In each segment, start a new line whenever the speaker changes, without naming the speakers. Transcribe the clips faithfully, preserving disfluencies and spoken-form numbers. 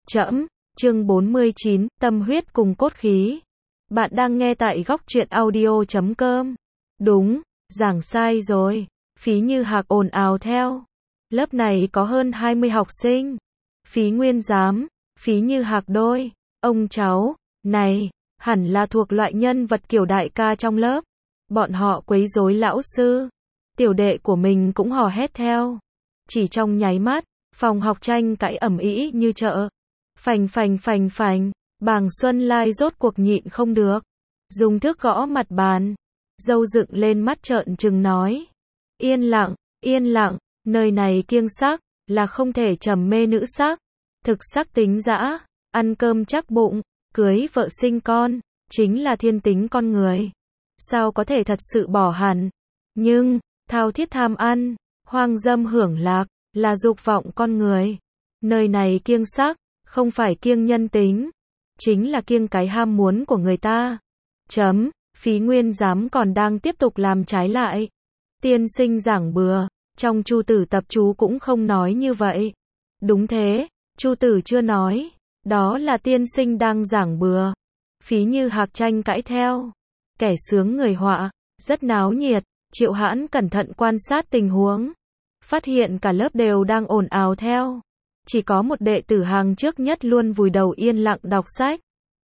Trẫm, chương bốn mươi chín, tâm huyết cùng cốt khí. Bạn đang nghe tại góc truyện audio chấm com. Đúng, giảng sai rồi. Phí Như Hạc ồn ào theo. Lớp này có hơn hai mươi học sinh. Phí Nguyên Giám, Phí Như Hạc đôi, ông cháu, này, hẳn là thuộc loại nhân vật kiểu đại ca trong lớp. Bọn họ quấy rối lão sư. Tiểu đệ của mình cũng hò hét theo. Chỉ trong nháy mắt, phòng học tranh cãi ầm ĩ như chợ. Phành phành phành phành, Bàng Xuân Lai rốt cuộc nhịn không được. Dùng thước gõ mặt bàn. Dâu dựng lên mắt trợn trừng nói. Yên lặng, yên lặng, nơi này kiêng sắc, là không thể trầm mê nữ sắc. Thực sắc tính dã, ăn cơm chắc bụng, cưới vợ sinh con, chính là thiên tính con người. Sao có thể thật sự bỏ hẳn? Nhưng, thao thiết tham ăn, hoang dâm hưởng lạc, là dục vọng con người. Nơi này kiêng sắc, không phải kiêng nhân tính, chính là kiêng cái ham muốn của người ta. Chấm, Phí Nguyên Giám còn đang tiếp tục làm trái lại. Tiên sinh giảng bừa, trong Chu Tử tập chú cũng không nói như vậy. Đúng thế, Chu Tử chưa nói, đó là tiên sinh đang giảng bừa. Phí Như Hạc tranh cãi theo. Kẻ sướng người họa, rất náo nhiệt. Triệu Hãn cẩn thận quan sát tình huống, phát hiện cả lớp đều đang ồn ào theo. Chỉ có một đệ tử hàng trước nhất luôn vùi đầu yên lặng đọc sách.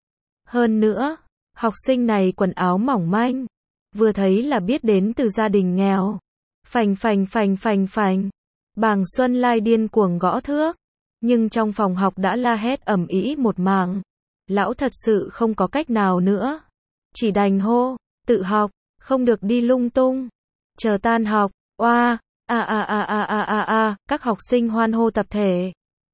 Hơn nữa, học sinh này quần áo mỏng manh, vừa thấy là biết đến từ gia đình nghèo. Phành phành phành phành phành, Bàng Xuân Lai điên cuồng gõ thước, nhưng trong phòng học đã la hét ầm ĩ một mảng. Lão thật sự không có cách nào nữa, chỉ đành hô, tự học, không được đi lung tung. Chờ tan học, oa, a a a a a a a, các học sinh hoan hô tập thể.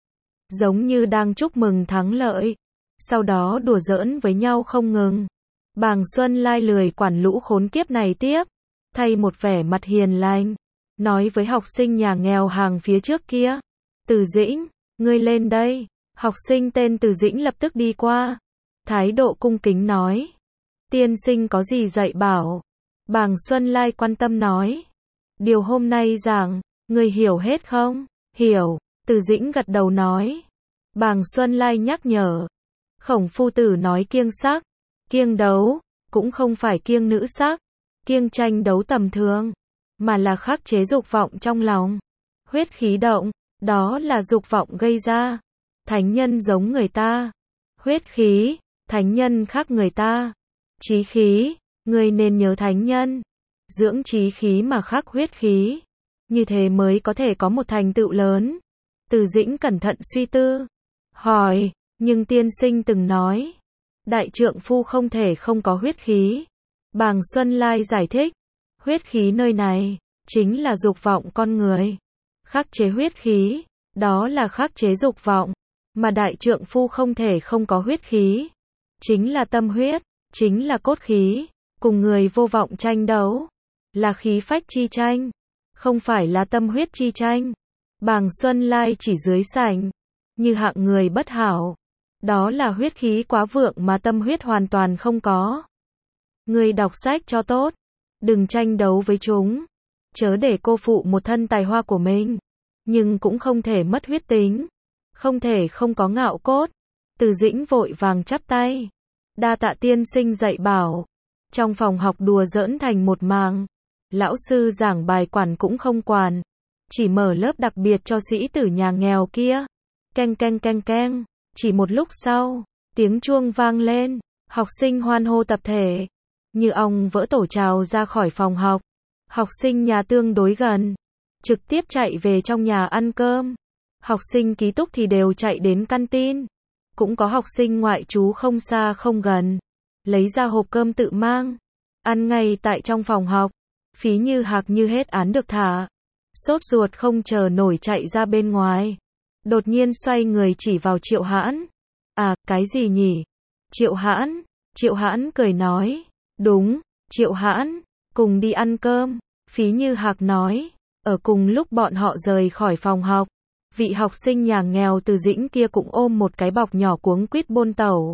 Giống như đang chúc mừng thắng lợi. Sau đó đùa giỡn với nhau không ngừng. Bàng Xuân Lai lười quản lũ khốn kiếp này tiếp, thay một vẻ mặt hiền lành, nói với học sinh nhà nghèo hàng phía trước kia. Từ Dĩnh, ngươi lên đây. Học sinh tên Từ Dĩnh lập tức đi qua. Thái độ cung kính nói. Tiên sinh có gì dạy bảo? Bàng Xuân Lai quan tâm nói. Điều hôm nay giảng, ngươi hiểu hết không? Hiểu, Từ Dĩnh gật đầu nói. Bàng Xuân Lai nhắc nhở. Khổng Phu Tử nói kiêng sắc, kiêng đấu, cũng không phải kiêng nữ sắc, kiêng tranh đấu tầm thường, mà là khắc chế dục vọng trong lòng. Huyết khí động, đó là dục vọng gây ra. Thánh nhân giống người ta. Huyết khí, thánh nhân khác người ta. Chí khí, người nên nhớ thánh nhân. Dưỡng chí khí mà khắc huyết khí. Như thế mới có thể có một thành tựu lớn. Từ Dĩnh cẩn thận suy tư. Hỏi, nhưng tiên sinh từng nói, đại trượng phu không thể không có huyết khí. Bàng Xuân Lai giải thích, huyết khí nơi này, chính là dục vọng con người. Khắc chế huyết khí, đó là khắc chế dục vọng, mà đại trượng phu không thể không có huyết khí. Chính là tâm huyết, chính là cốt khí, cùng người vô vọng tranh đấu, là khí phách chi tranh, không phải là tâm huyết chi tranh. Bàng Xuân Lai chỉ dưới sảnh, Như Hạng người bất hảo. Đó là huyết khí quá vượng mà tâm huyết hoàn toàn không có. Người đọc sách cho tốt, đừng tranh đấu với chúng, chớ để cô phụ một thân tài hoa của mình, nhưng cũng không thể mất huyết tính, không thể không có ngạo cốt. Từ Dĩnh vội vàng chắp tay, đa tạ tiên sinh dạy bảo. Trong phòng học đùa giỡn thành một màng, lão sư giảng bài quản cũng không quản, chỉ mở lớp đặc biệt cho sĩ tử nhà nghèo kia. Keng keng keng keng. Chỉ một lúc sau, tiếng chuông vang lên, học sinh hoan hô tập thể, như ong vỡ tổ trào ra khỏi phòng học. Học sinh nhà tương đối gần, trực tiếp chạy về trong nhà ăn cơm. Học sinh ký túc thì đều chạy đến canteen. Cũng có học sinh ngoại trú không xa không gần, lấy ra hộp cơm tự mang, ăn ngay tại trong phòng học. Phí Như Hạc như hết án được thả, sốt ruột không chờ nổi chạy ra bên ngoài. Đột nhiên xoay người chỉ vào Triệu Hãn. À, cái gì nhỉ? Triệu Hãn. Triệu Hãn cười nói. Đúng, Triệu Hãn, cùng đi ăn cơm. Phí Như Hạc nói. Ở cùng lúc bọn họ rời khỏi phòng học, vị học sinh nhà nghèo Từ Dĩnh kia cũng ôm một cái bọc nhỏ cuống quýt bôn tẩu.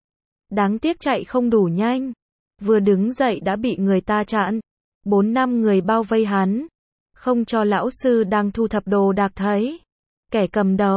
Đáng tiếc chạy không đủ nhanh. Vừa đứng dậy đã bị người ta chặn. Bốn năm người bao vây hắn, không cho lão sư đang thu thập đồ đạc thấy. Kẻ cầm đầu,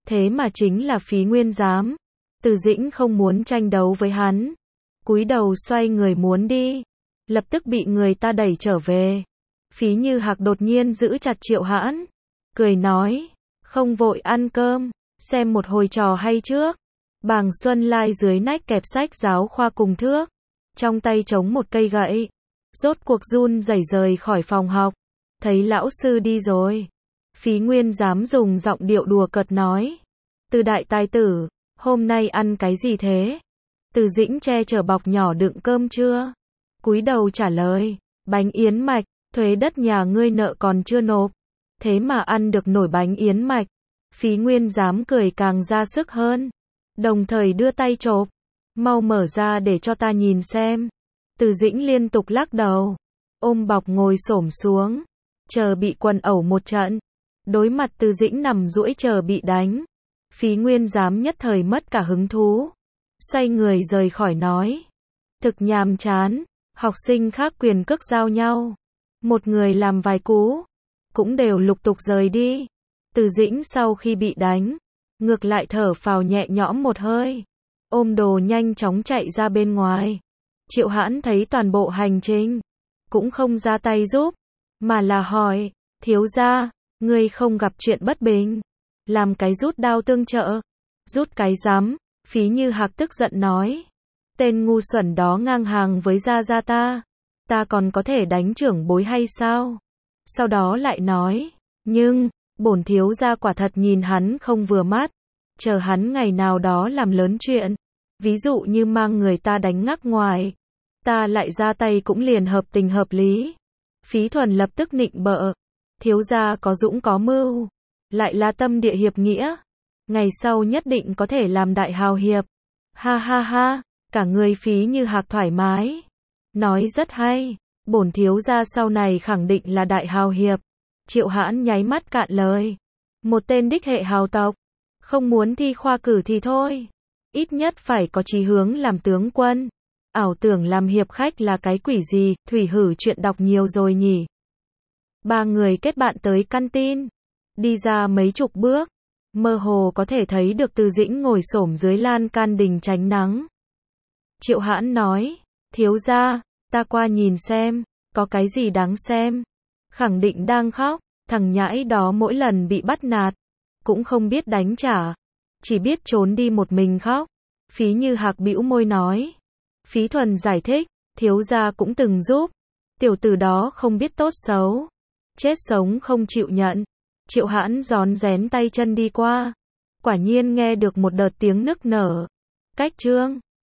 Thế mà chính là Phí Nguyên Giám. Từ Dĩnh không muốn tranh đấu với hắn. Cúi đầu xoay người muốn đi. Lập tức bị người ta đẩy trở về. Phí Như Hạc đột nhiên giữ chặt Triệu Hãn. Cười nói. Không vội ăn cơm. Xem một hồi trò hay trước. Bàng Xuân Lai dưới nách kẹp sách giáo khoa cùng thước. Trong tay chống một cây gậy. Rốt cuộc run rẩy rời khỏi phòng học. Thấy lão sư đi rồi. Phí Nguyên Giám dùng giọng điệu đùa cợt nói. Từ đại tài tử, hôm nay ăn cái gì thế? Từ Dĩnh che chở bọc nhỏ đựng cơm chưa? Cúi đầu trả lời. Bánh yến mạch, thuế đất nhà ngươi nợ còn chưa nộp. Thế mà ăn được nổi bánh yến mạch. Phí Nguyên Giám cười càng ra sức hơn. Đồng thời đưa tay chộp. Mau mở ra để cho ta nhìn xem. Từ Dĩnh liên tục lắc đầu. Ôm bọc ngồi xổm xuống. Chờ bị quần ẩu một trận. Đối mặt Từ Dĩnh nằm duỗi chờ bị đánh. Phí Nguyên Giám nhất thời mất cả hứng thú. Xoay người rời khỏi nói. Thực nhàm chán. Học sinh khác quyền cước giao nhau. Một người làm vài cú. Cũng đều lục tục rời đi. Từ Dĩnh sau khi bị đánh. Ngược lại thở phào nhẹ nhõm một hơi. Ôm đồ nhanh chóng chạy ra bên ngoài. Triệu Hãn thấy toàn bộ hành trình. Cũng không ra tay giúp. Mà là hỏi. Thiếu gia, ngươi không gặp chuyện bất bình. Làm cái rút đao tương trợ. Rút cái rắm. Phí Như Hạc tức giận nói. Tên ngu xuẩn đó ngang hàng với gia gia ta. Ta còn có thể đánh trưởng bối hay sao? Sau đó lại nói. Nhưng, bổn thiếu gia quả thật nhìn hắn không vừa mắt. Chờ hắn ngày nào đó làm lớn chuyện. Ví dụ như mang người ta đánh ngắc ngoài. Ta lại ra tay cũng liền hợp tình hợp lý. Phí Thuần lập tức nịnh bợ. Thiếu gia có dũng có mưu. Lại là tâm địa hiệp nghĩa. Ngày sau nhất định có thể làm đại hào hiệp. Ha ha ha, cả người Phí Như Hạc thoải mái. Nói rất hay. Bổn thiếu gia sau này khẳng định là đại hào hiệp. Triệu Hãn nháy mắt cạn lời. Một tên đích hệ hào tộc. Không muốn thi khoa cử thì thôi. Ít nhất phải có chí hướng làm tướng quân. Ảo tưởng làm hiệp khách là cái quỷ gì, Thủy Hử chuyện đọc nhiều rồi nhỉ. Ba người kết bạn tới căn tin. Đi ra mấy chục bước. Mơ hồ có thể thấy được Từ Dĩnh ngồi xổm dưới lan can đình tránh nắng. Triệu Hãn nói. Thiếu gia, ta qua nhìn xem. Có cái gì đáng xem. Khẳng định đang khóc. Thằng nhãi đó mỗi lần bị bắt nạt. Cũng không biết đánh trả. Chỉ biết trốn đi một mình khóc. Phí Như Hạc bĩu môi nói. Phí Thuần giải thích. Thiếu gia cũng từng giúp. Tiểu tử đó không biết tốt xấu. Chết sống không chịu nhận. Triệu Hãn rón rén tay chân đi qua. Quả nhiên nghe được một đợt tiếng nức nở. Cách trương.